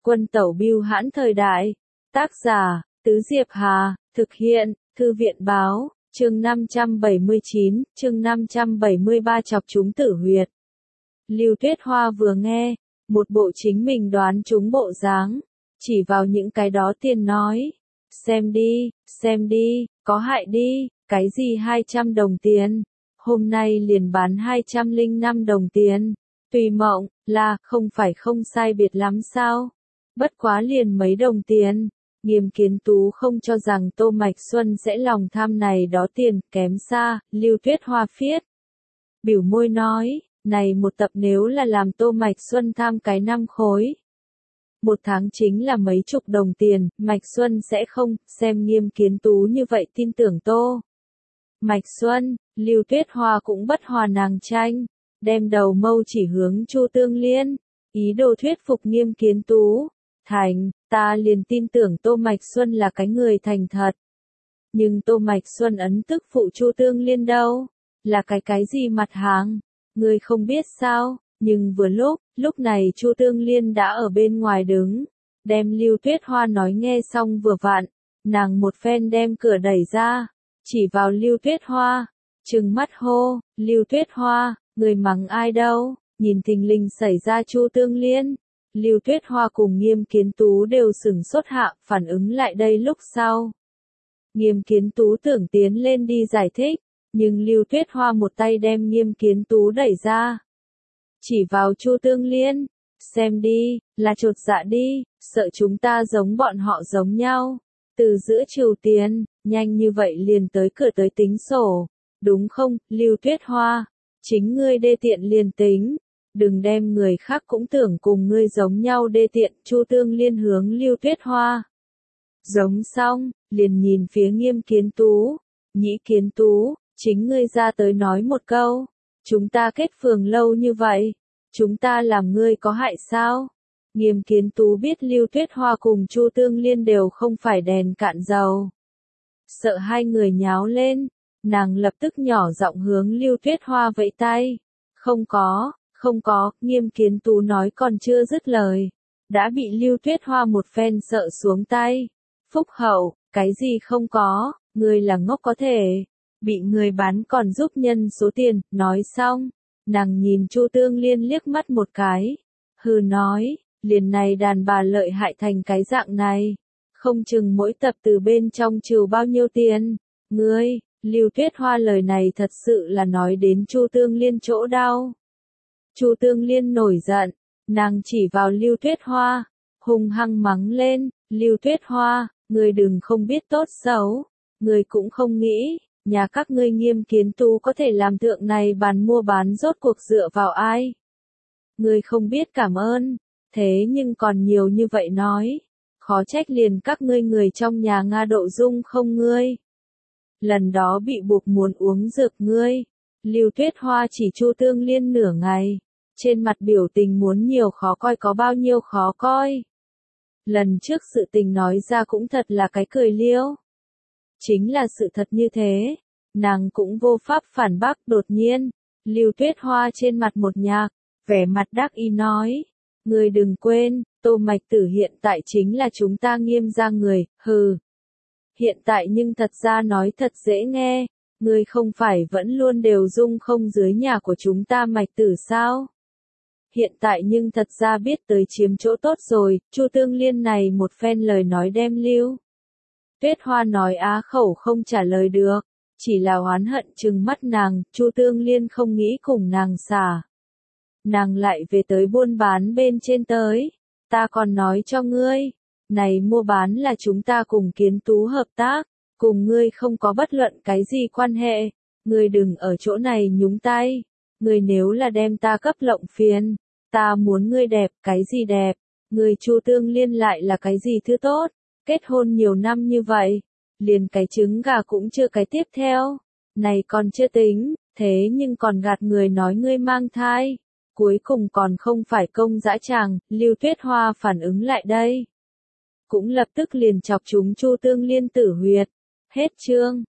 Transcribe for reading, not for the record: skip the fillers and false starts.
Quân tẩu bưu hãn thời đại. Tác giả, Tứ Diệp Hà, thực hiện, Thư viện báo, chương 579, chương 573 chọc chúng tử huyệt. Lưu Tuyết Hoa vừa nghe, một bộ chính mình đoán trúng bộ dáng, chỉ vào những cái đó tiền nói. Xem đi, có hại đi, cái gì 200 đồng tiền, hôm nay liền bán 205 đồng tiền, tùy mộng, là, không phải không sai biệt lắm sao, bất quá liền mấy đồng tiền. Nghiêm Kiến Tú không cho rằng Tô Mạch Xuân sẽ lòng tham này đó tiền, kém xa, Lưu Tuyết Hoa phiết. Biểu môi nói, này một tập nếu là làm Tô Mạch Xuân tham cái 5 khối. Một tháng chính là mấy chục đồng tiền, Mạch Xuân sẽ không, xem Nghiêm Kiến Tú như vậy tin tưởng Tô Mạch Xuân, Lưu Tuyết Hoa cũng bất hòa nàng tranh, đem đầu mâu chỉ hướng Chu Tương Liên, ý đồ thuyết phục Nghiêm Kiến Tú. Thành, ta liền tin tưởng Tô Mạch Xuân là cái người thành thật. Nhưng Tô Mạch Xuân ấn tức phụ Chu Tương Liên đâu? Là cái gì mặt hàng? Ngươi không biết sao? Nhưng vừa lúc này Chu Tương Liên đã ở bên ngoài đứng. Đem Lưu Tuyết Hoa nói nghe xong vừa vặn. Nàng một phen đem cửa đẩy ra. Chỉ vào Lưu Tuyết Hoa. Trừng mắt hô, Lưu Tuyết Hoa, người mắng ai đâu? Nhìn thình lình xảy ra Chu Tương Liên. Lưu Tuyết Hoa cùng Nghiêm Kiến Tú đều sửng sốt hạ, phản ứng lại đây lúc sau. Nghiêm Kiến Tú tưởng tiến lên đi giải thích, nhưng Lưu Tuyết Hoa một tay đem Nghiêm Kiến Tú đẩy ra. Chỉ vào Chu Tương Liên, xem đi, là chột dạ đi, sợ chúng ta giống bọn họ giống nhau. Từ giữa Triều Tiên, nhanh như vậy liền tới cửa tới tính sổ, đúng không, Lưu Tuyết Hoa? Chính ngươi đê tiện liền tính. Đừng đem người khác cũng tưởng cùng ngươi giống nhau đê tiện, Chu Tương Liên hướng Lưu Tuyết Hoa. Giống xong, liền nhìn phía Nghiêm Kiến Tú. Nhĩ Kiến Tú, chính ngươi ra tới nói một câu. Chúng ta kết phường lâu như vậy, chúng ta làm ngươi có hại sao? Nghiêm Kiến Tú biết Lưu Tuyết Hoa cùng Chu Tương Liên đều không phải đèn cạn dầu. Sợ hai người nháo lên, nàng lập tức nhỏ giọng hướng Lưu Tuyết Hoa vẫy tay. Không có, Nghiêm Kiến Tú nói còn chưa dứt lời. Đã bị Lưu Tuyết Hoa một phen sợ xuống tay. Phúc hậu, cái gì không có, người là ngốc có thể. Bị người bán còn giúp nhân số tiền, nói xong. Nàng nhìn Chu Tương Liên liếc mắt một cái. Hừ nói, liền này đàn bà lợi hại thành cái dạng này. Không chừng mỗi tập từ bên trong trừ bao nhiêu tiền. Ngươi, Lưu Tuyết Hoa lời này thật sự là nói đến Chu Tương Liên chỗ đau. Chu Tương Liên nổi giận, nàng chỉ vào Lưu Tuyết Hoa, hung hăng mắng lên, Lưu Tuyết Hoa, ngươi đừng không biết tốt xấu, ngươi cũng không nghĩ, nhà các ngươi Nghiêm Kiến Tú có thể làm thượng này bàn mua bán rốt cuộc dựa vào ai. Ngươi không biết cảm ơn, thế nhưng còn nhiều như vậy nói, khó trách liền các ngươi người trong nhà Nga Độ Dung không ngươi. Lần đó bị buộc muốn uống dược ngươi. Lưu Tuyết Hoa chỉ Chu Tương Liên nửa ngày, trên mặt biểu tình muốn nhiều khó coi có bao nhiêu khó coi. Lần trước sự tình nói ra cũng thật là cái cười liêu. Chính là sự thật như thế, nàng cũng vô pháp phản bác. Đột nhiên, Lưu Tuyết Hoa trên mặt một nhạc, vẻ mặt đắc ý nói, ngươi đừng quên, Tô Mạch Tử hiện tại chính là chúng ta Nghiêm gia người, hừ. Hiện tại nhưng thật ra nói thật dễ nghe. Ngươi không phải vẫn luôn đều dung không dưới nhà của chúng ta Mạch Tử sao? Hiện tại nhưng thật ra biết tới chiếm chỗ tốt rồi, Chu Tương Liên này một phen lời nói đem Lưu Tuyết Hoa nói á khẩu không trả lời được, chỉ là oán hận trừng mắt nàng, Chu Tương Liên không nghĩ cùng nàng xả. Nàng lại về tới buôn bán bên trên tới, ta còn nói cho ngươi, này mua bán là chúng ta cùng Kiến Tú hợp tác. Cùng ngươi không có bất luận cái gì quan hệ, ngươi đừng ở chỗ này nhúng tay, ngươi nếu là đem ta cấp lộng phiền, ta muốn ngươi đẹp, cái gì đẹp, ngươi Chu Tương Liên lại là cái gì thứ tốt, kết hôn nhiều năm như vậy, liền cái trứng gà cũng chưa cái tiếp theo, này còn chưa tính, thế nhưng còn gạt người nói ngươi mang thai, cuối cùng còn không phải công dã tràng. Lưu Tuyết Hoa phản ứng lại đây, cũng lập tức liền chọc chúng Chu Tương Liên tử huyệt. Hết chương.